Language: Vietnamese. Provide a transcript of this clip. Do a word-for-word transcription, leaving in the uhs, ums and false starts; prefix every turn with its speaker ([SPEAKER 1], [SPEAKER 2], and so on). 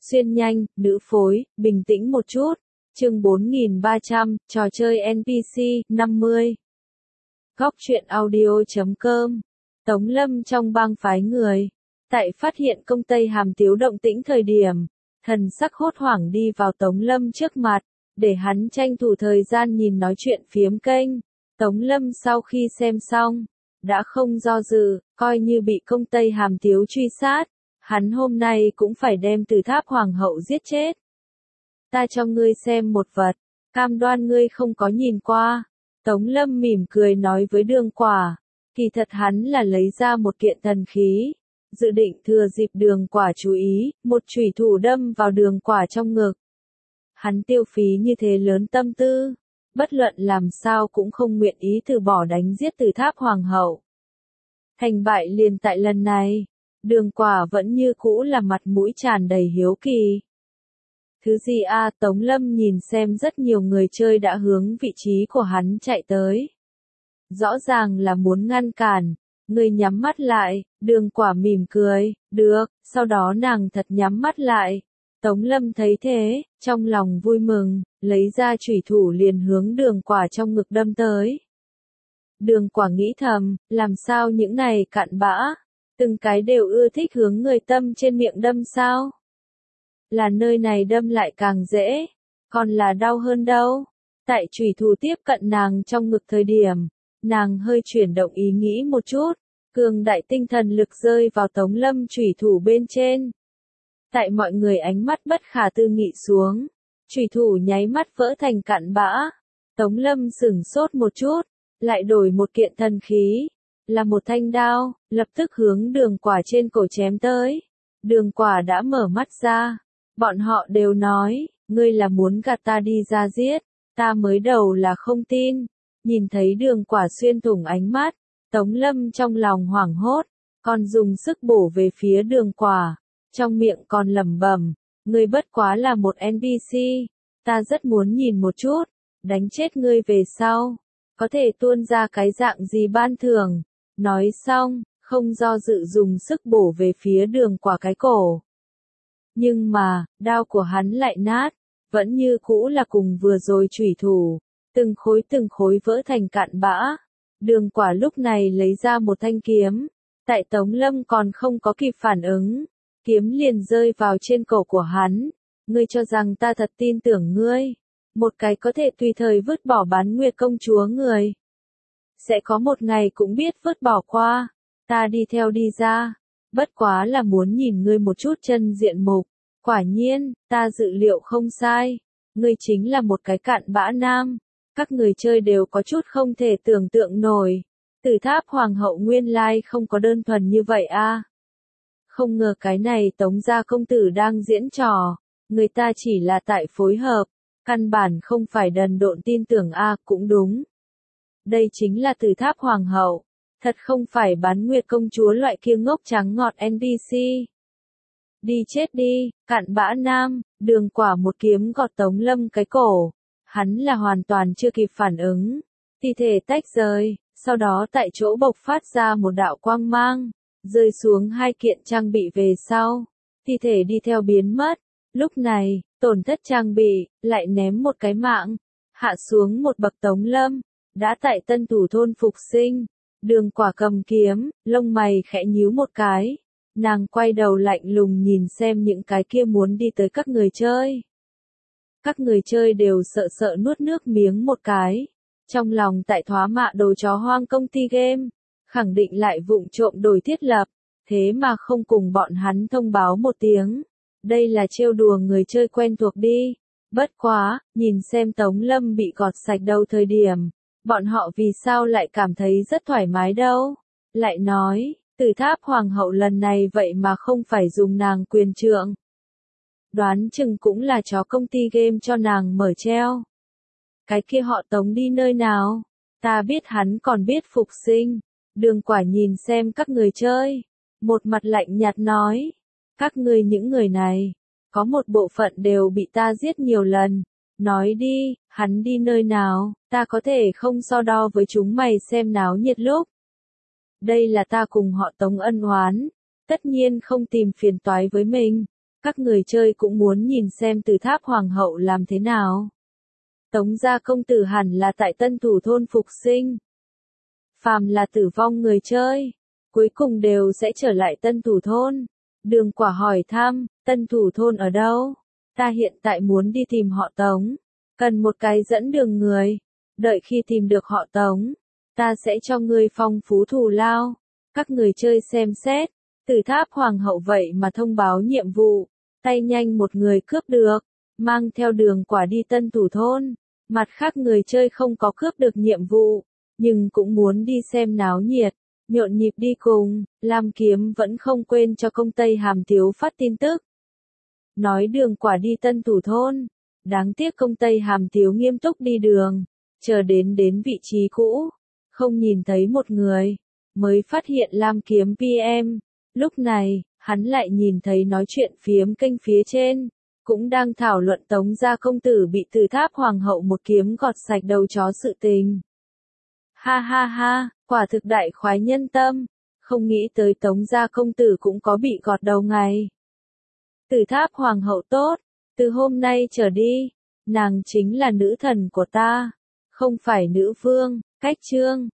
[SPEAKER 1] Xuyên nhanh, nữ phối, bình tĩnh một chút. Chương bốn nghìn ba trăm, trò chơi en pê xê, năm mươi. Góc truyện audio chấm com. Tống Lâm trong bang phái người. Tại phát hiện công Tây Hàm Tiếu động tĩnh thời điểm, thần sắc hốt hoảng đi vào Tống Lâm trước mặt, để hắn tranh thủ thời gian nhìn nói chuyện phiếm kênh. Tống Lâm sau khi xem xong, đã không do dự, coi như bị công Tây Hàm Tiếu truy sát, hắn hôm nay cũng phải đem Từ Tháp Hoàng hậu giết chết. Ta cho ngươi xem một vật, cam đoan ngươi không có nhìn qua. Tống Lâm mỉm cười nói với Đường Quả, kỳ thật hắn là lấy ra một kiện thần khí, dự định thừa dịp Đường Quả chú ý, một chủy thủ đâm vào Đường Quả trong ngực. Hắn tiêu phí như thế lớn tâm tư, bất luận làm sao cũng không nguyện ý từ bỏ đánh giết Từ Tháp Hoàng hậu. Thành bại liền tại lần này, Đường Quả vẫn như cũ là mặt mũi tràn đầy hiếu kỳ. Thứ gì a? À, Tống Lâm nhìn xem rất nhiều người chơi đã hướng vị trí của hắn chạy tới. Rõ ràng là muốn ngăn cản, người nhắm mắt lại, Đường Quả mỉm cười, được, sau đó nàng thật nhắm mắt lại. Tống Lâm thấy thế, trong lòng vui mừng, lấy ra chủy thủ liền hướng Đường Quả trong ngực đâm tới. Đường Quả nghĩ thầm, làm sao những này cặn bã, từng cái đều ưa thích hướng người tâm trên miệng đâm sao? Là nơi này đâm lại càng dễ, còn là đau hơn đâu. Tại chủy thủ tiếp cận nàng trong ngực thời điểm, nàng hơi chuyển động ý nghĩ một chút, cường đại tinh thần lực rơi vào Tống Lâm chủy thủ bên trên. Tại mọi người ánh mắt bất khả tư nghị xuống, chủy thủ nháy mắt vỡ thành cặn bã. Tống Lâm sửng sốt một chút, lại đổi một kiện thần khí, là một thanh đao, lập tức hướng Đường Quả trên cổ chém tới. Đường Quả đã mở mắt ra. Bọn họ đều nói, ngươi là muốn gạt ta đi ra giết, ta mới đầu là không tin. Nhìn thấy Đường Quả xuyên thủng ánh mắt, Tống Lâm trong lòng hoảng hốt, còn dùng sức bổ về phía Đường Quả, trong miệng còn lẩm bẩm, ngươi bất quá là một en pê xê, ta rất muốn nhìn một chút, đánh chết ngươi về sau, có thể tuôn ra cái dạng gì ban thưởng. Nói xong, không do dự dùng sức bổ về phía Đường Quả cái cổ. Nhưng mà, đao của hắn lại nát, vẫn như cũ là cùng vừa rồi chủy thủ, từng khối từng khối vỡ thành cặn bã. Đường Quả lúc này lấy ra một thanh kiếm, tại Tống Lâm còn không có kịp phản ứng, kiếm liền rơi vào trên cổ của hắn. Ngươi cho rằng ta thật tin tưởng ngươi, một cái có thể tùy thời vứt bỏ Bán Nguyệt công chúa người, sẽ có một ngày cũng biết vứt bỏ qua, ta đi theo đi ra. Bất quá là muốn nhìn ngươi một chút chân diện mục. Quả nhiên, ta dự liệu không sai. Ngươi chính là một cái cặn bã nam. Các người chơi đều có chút không thể tưởng tượng nổi. Từ Tháp Hoàng hậu nguyên lai không có đơn thuần như vậy a. À. Không ngờ cái này Tống gia công tử đang diễn trò. Người ta chỉ là tại phối hợp. Căn bản không phải đần độn tin tưởng a. À, cũng đúng. Đây chính là Từ Tháp Hoàng hậu. Thật không phải Bán Nguyệt công chúa loại kia ngốc trắng ngọt en pê xê. Đi chết đi, cặn bã nam. Đường Quả một kiếm gọt Tống Lâm cái cổ. Hắn là hoàn toàn chưa kịp phản ứng. Thi thể tách rời, sau đó tại chỗ bộc phát ra một đạo quang mang, rơi xuống hai kiện trang bị về sau. Thi thể đi theo biến mất. Lúc này, tổn thất trang bị, lại ném một cái mạng. Hạ xuống một bậc Tống Lâm, đã tại Tân Thủ thôn phục sinh. Đường Quả cầm kiếm, lông mày khẽ nhíu một cái. Nàng quay đầu lạnh lùng nhìn xem những cái kia muốn đi tới các người chơi. Các người chơi đều sợ sợ nuốt nước miếng một cái. Trong lòng tại thoá mạ đồ chó hoang công ty game, khẳng định lại vụng trộm đổi thiết lập, thế mà không cùng bọn hắn thông báo một tiếng. Đây là trêu đùa người chơi quen thuộc đi. Bất quá, nhìn xem Tống Lâm bị gọt sạch đầu thời điểm. Bọn họ vì sao lại cảm thấy rất thoải mái đâu. Lại nói, Từ Tháp Hoàng hậu lần này vậy mà không phải dùng nàng quyền trượng. Đoán chừng cũng là chó công ty game cho nàng mở treo. Cái kia họ Tống đi nơi nào? Ta biết hắn còn biết phục sinh. Đường Quả nhìn xem các người chơi. Một mặt lạnh nhạt nói. Các ngươi những người này, có một bộ phận đều bị ta giết nhiều lần. Nói đi, hắn đi nơi nào, ta có thể không so đo với chúng mày xem náo nhiệt lúc. Đây là ta cùng họ Tống ân oán, tất nhiên không tìm phiền toái với mình. Các người chơi cũng muốn nhìn xem Từ Tháp Hoàng hậu làm thế nào. Tống gia công tử hẳn là tại Tân Thủ thôn phục sinh. Phàm là tử vong người chơi, cuối cùng đều sẽ trở lại Tân Thủ thôn. Đường Quả hỏi thăm, Tân Thủ thôn ở đâu? Ta hiện tại muốn đi tìm họ Tống. Cần một cái dẫn đường người. Đợi khi tìm được họ Tống, ta sẽ cho ngươi phong phú thù lao. Các người chơi xem xét. Từ Tháp Hoàng hậu vậy mà thông báo nhiệm vụ. Tay nhanh một người cướp được. Mang theo Đường Quả đi Tân Thủ thôn. Mặt khác người chơi không có cướp được nhiệm vụ, nhưng cũng muốn đi xem náo nhiệt, nhộn nhịp đi cùng. Lam Kiếm vẫn không quên cho công Tây Hàm Tiếu phát tin tức. Nói Đường Quả đi Tân Thủ thôn. Đáng tiếc công Tây Hàm Tiếu nghiêm túc đi đường, chờ đến đến vị trí cũ, không nhìn thấy một người, mới phát hiện Lam Kiếm pê em. Lúc này, hắn lại nhìn thấy nói chuyện phiếm kênh phía trên, cũng đang thảo luận Tống gia công tử bị Từ Tháp Hoàng hậu một kiếm gọt sạch đầu chó sự tình. Ha ha ha, quả thực đại khoái nhân tâm, không nghĩ tới Tống gia công tử cũng có bị gọt đầu ngày. Từ Tháp Hoàng hậu tốt, từ hôm nay trở đi, nàng chính là nữ thần của ta, không phải nữ vương. Cách chương